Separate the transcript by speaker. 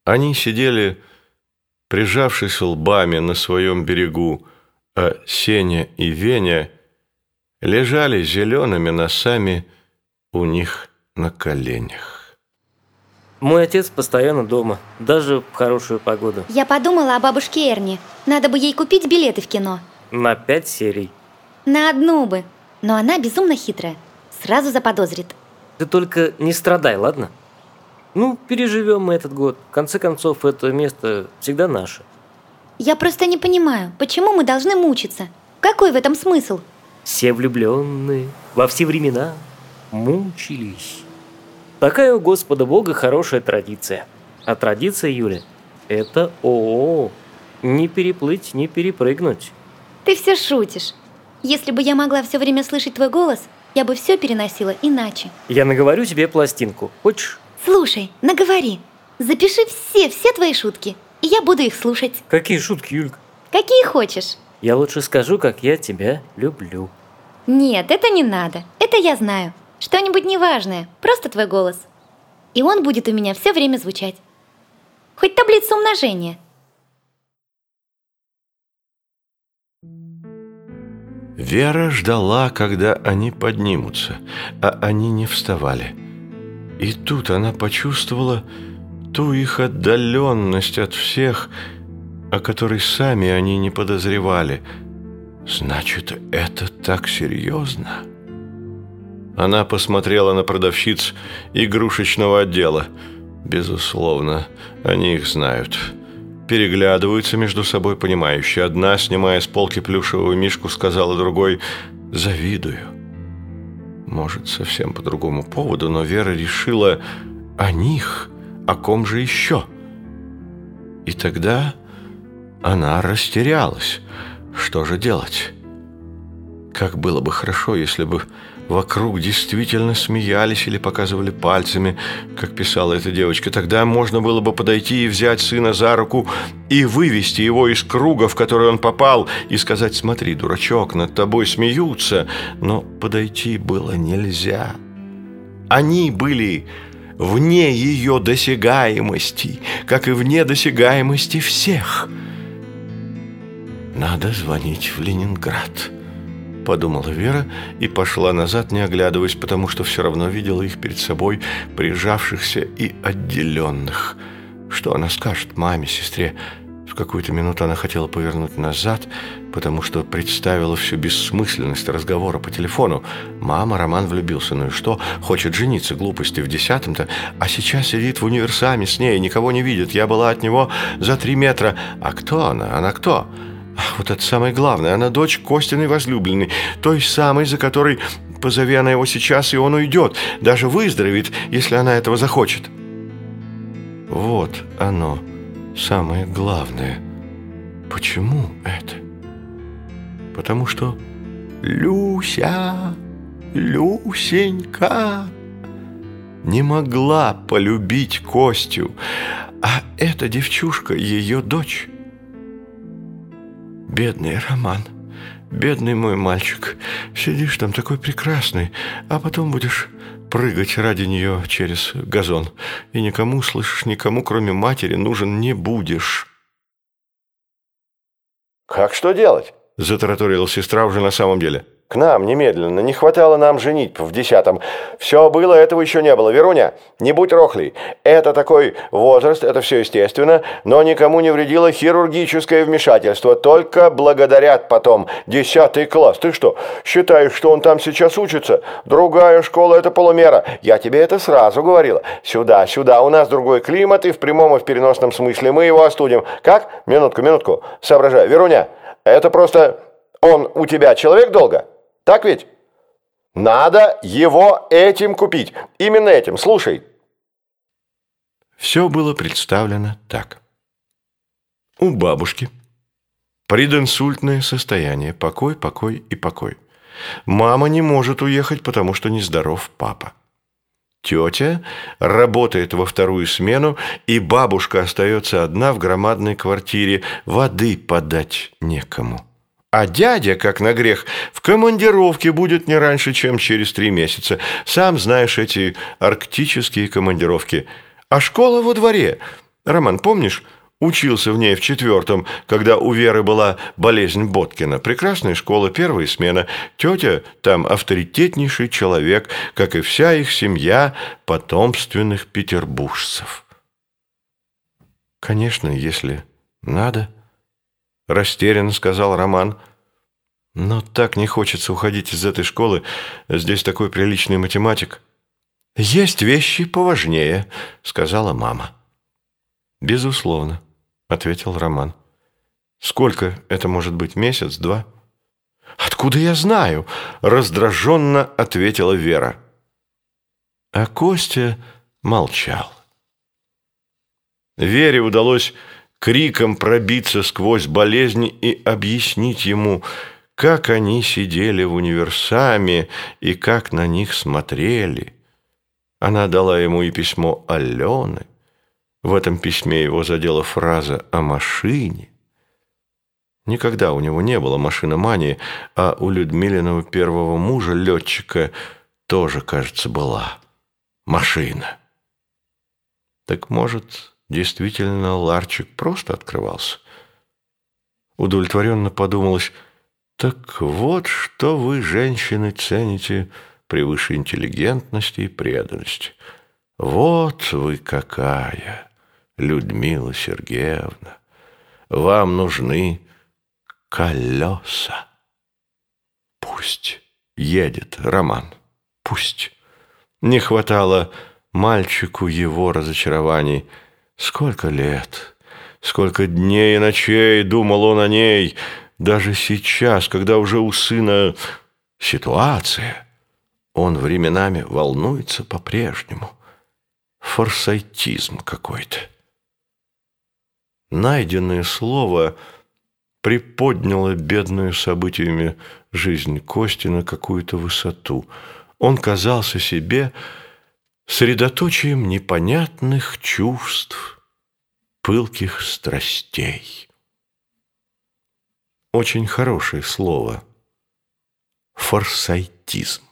Speaker 1: Они сидели, прижавшись лбами на своем берегу, а Сеня и Веня лежали зелеными носами у них на коленях.
Speaker 2: Мой отец постоянно дома, даже в хорошую погоду.
Speaker 3: Я подумала о бабушке Эрне. Надо бы ей купить билеты в кино.
Speaker 2: На 5 серий.
Speaker 3: На одну бы. Но она безумно хитрая. Сразу заподозрит.
Speaker 2: Ты только не страдай, ладно? Переживем мы этот год. В конце концов, это место всегда наше.
Speaker 3: Я просто не понимаю, почему мы должны мучиться? Какой в этом смысл?
Speaker 2: Все влюбленные во все времена мучились. Такая у Господа Бога хорошая традиция. А традиция, Юля, это не переплыть, не перепрыгнуть.
Speaker 3: Ты все шутишь. Если бы я могла все время слышать твой голос, я бы все переносила иначе.
Speaker 2: Я наговорю тебе пластинку. Хочешь?
Speaker 3: Слушай, наговори. Запиши все твои шутки, и я буду их слушать.
Speaker 2: Какие шутки, Юлька?
Speaker 3: Какие хочешь.
Speaker 2: Я лучше скажу, как я тебя люблю.
Speaker 3: Нет, это не надо. Это я знаю. Что-нибудь неважное, просто твой голос. И он будет у меня все время звучать. Хоть таблицу умножения.
Speaker 1: Вера ждала, когда они поднимутся, а они не вставали. И тут она почувствовала ту их отдаленность от всех, о которой сами они не подозревали. Значит, это так серьезно? Она посмотрела на продавщиц игрушечного отдела. Безусловно, они их знают. Переглядываются между собой понимающе. Одна, снимая с полки плюшевого мишку, сказала другой: «Завидую». Может, совсем по другому поводу, но Вера решила о них, о ком же еще. И тогда она растерялась. Что же делать? Как было бы хорошо, если бы вокруг действительно смеялись или показывали пальцами, как писала эта девочка. Тогда можно было бы подойти и взять сына за руку и вывести его из круга, в который он попал, и сказать: «Смотри, дурачок, над тобой смеются». Но подойти было нельзя. Они были вне ее досягаемости, как и вне досягаемости всех. «Надо звонить в Ленинград», — подумала Вера и пошла назад, не оглядываясь, потому что все равно видела их перед собой, прижавшихся и отделенных. Что она скажет маме, сестре? В какую-то минуту она хотела повернуть назад, потому что представила всю бессмысленность разговора по телефону. Мама, Роман влюбился, ну и что? Хочет жениться, глупости в 10-м-то, а сейчас сидит в универсаме с ней, никого не видит. Я была от него за 3 метра. А кто она? Она кто? Ах, вот это самое главное. Она дочь Костиной возлюбленной, той самой, за которой, позови она его сейчас, и он уйдет, даже выздоровеет, если она этого захочет. Вот оно, самое главное. Почему это? Потому что Люся, Люсенька не могла полюбить Костю, а эта девчушка ее дочь. Бедный Роман, бедный мой мальчик, сидишь там такой прекрасный, а потом будешь прыгать ради нее через газон. И никому, слышишь, никому, кроме матери, нужен не будешь. «Как что делать?» – затараторила сестра уже на самом деле. «К нам немедленно, не хватало нам женитьбы в 10-м. Все было, этого еще не было. Веруня, не будь рохлей. Это такой возраст, это все естественно, но никому не вредило хирургическое вмешательство. Только благодарят потом. 10 класс. Ты что, считаешь, что он там сейчас учится? Другая школа – это полумера. Я тебе это сразу говорила. Сюда, сюда. У нас другой климат, и в прямом, и в переносном смысле. Мы его остудим. Как? Минутку. Соображаю. Веруня, это просто... Он у тебя человек долго? Так ведь? Надо его этим купить. Именно этим. Слушай». Все было представлено так. У бабушки прединсультное состояние. Покой, покой и покой. Мама не может уехать, потому что нездоров папа. Тетя работает во 2-ю смену, и бабушка остается одна в громадной квартире. Воды подать некому. А дядя, как на грех, в командировке будет не раньше, чем через 3 месяца. Сам знаешь эти арктические командировки. А школа во дворе. Роман, помнишь, учился в ней в 4-м, когда у Веры была болезнь Боткина. Прекрасная школа, 1-я смена. Тетя там авторитетнейший человек, как и вся их семья потомственных петербуржцев. Конечно, если надо, растерянно сказал Роман. Но так не хочется уходить из этой школы. Здесь такой приличный математик. Есть вещи поважнее, сказала мама. Безусловно, ответил Роман. Сколько это может быть, месяц, 2? Откуда я знаю? Раздраженно ответила Вера. А Костя молчал. Вере удалось криком пробиться сквозь болезни и объяснить ему, как они сидели в универсаме и как на них смотрели. Она дала ему и письмо Алены. В этом письме его задела фраза о машине. Никогда у него не было машиномании, а у Людмилиного первого мужа, летчика, тоже, кажется, была машина. Так, может, действительно ларчик просто открывался? Удовлетворенно подумалось: так вот, что вы, женщины, цените превыше интеллигентности и преданности. Вот вы какая, Людмила Сергеевна. Вам нужны колеса. Пусть едет Роман, пусть. Не хватало мальчику его разочарований. Сколько лет, сколько дней и ночей думал он о ней. Даже сейчас, когда уже у сына ситуация, он временами волнуется по-прежнему. Форсайтизм какой-то. Найденное слово приподняло бедную событиями жизнь Кости на какую-то высоту. Он казался себе средоточием непонятных чувств, пылких страстей. Очень хорошее слово — форсайтизм.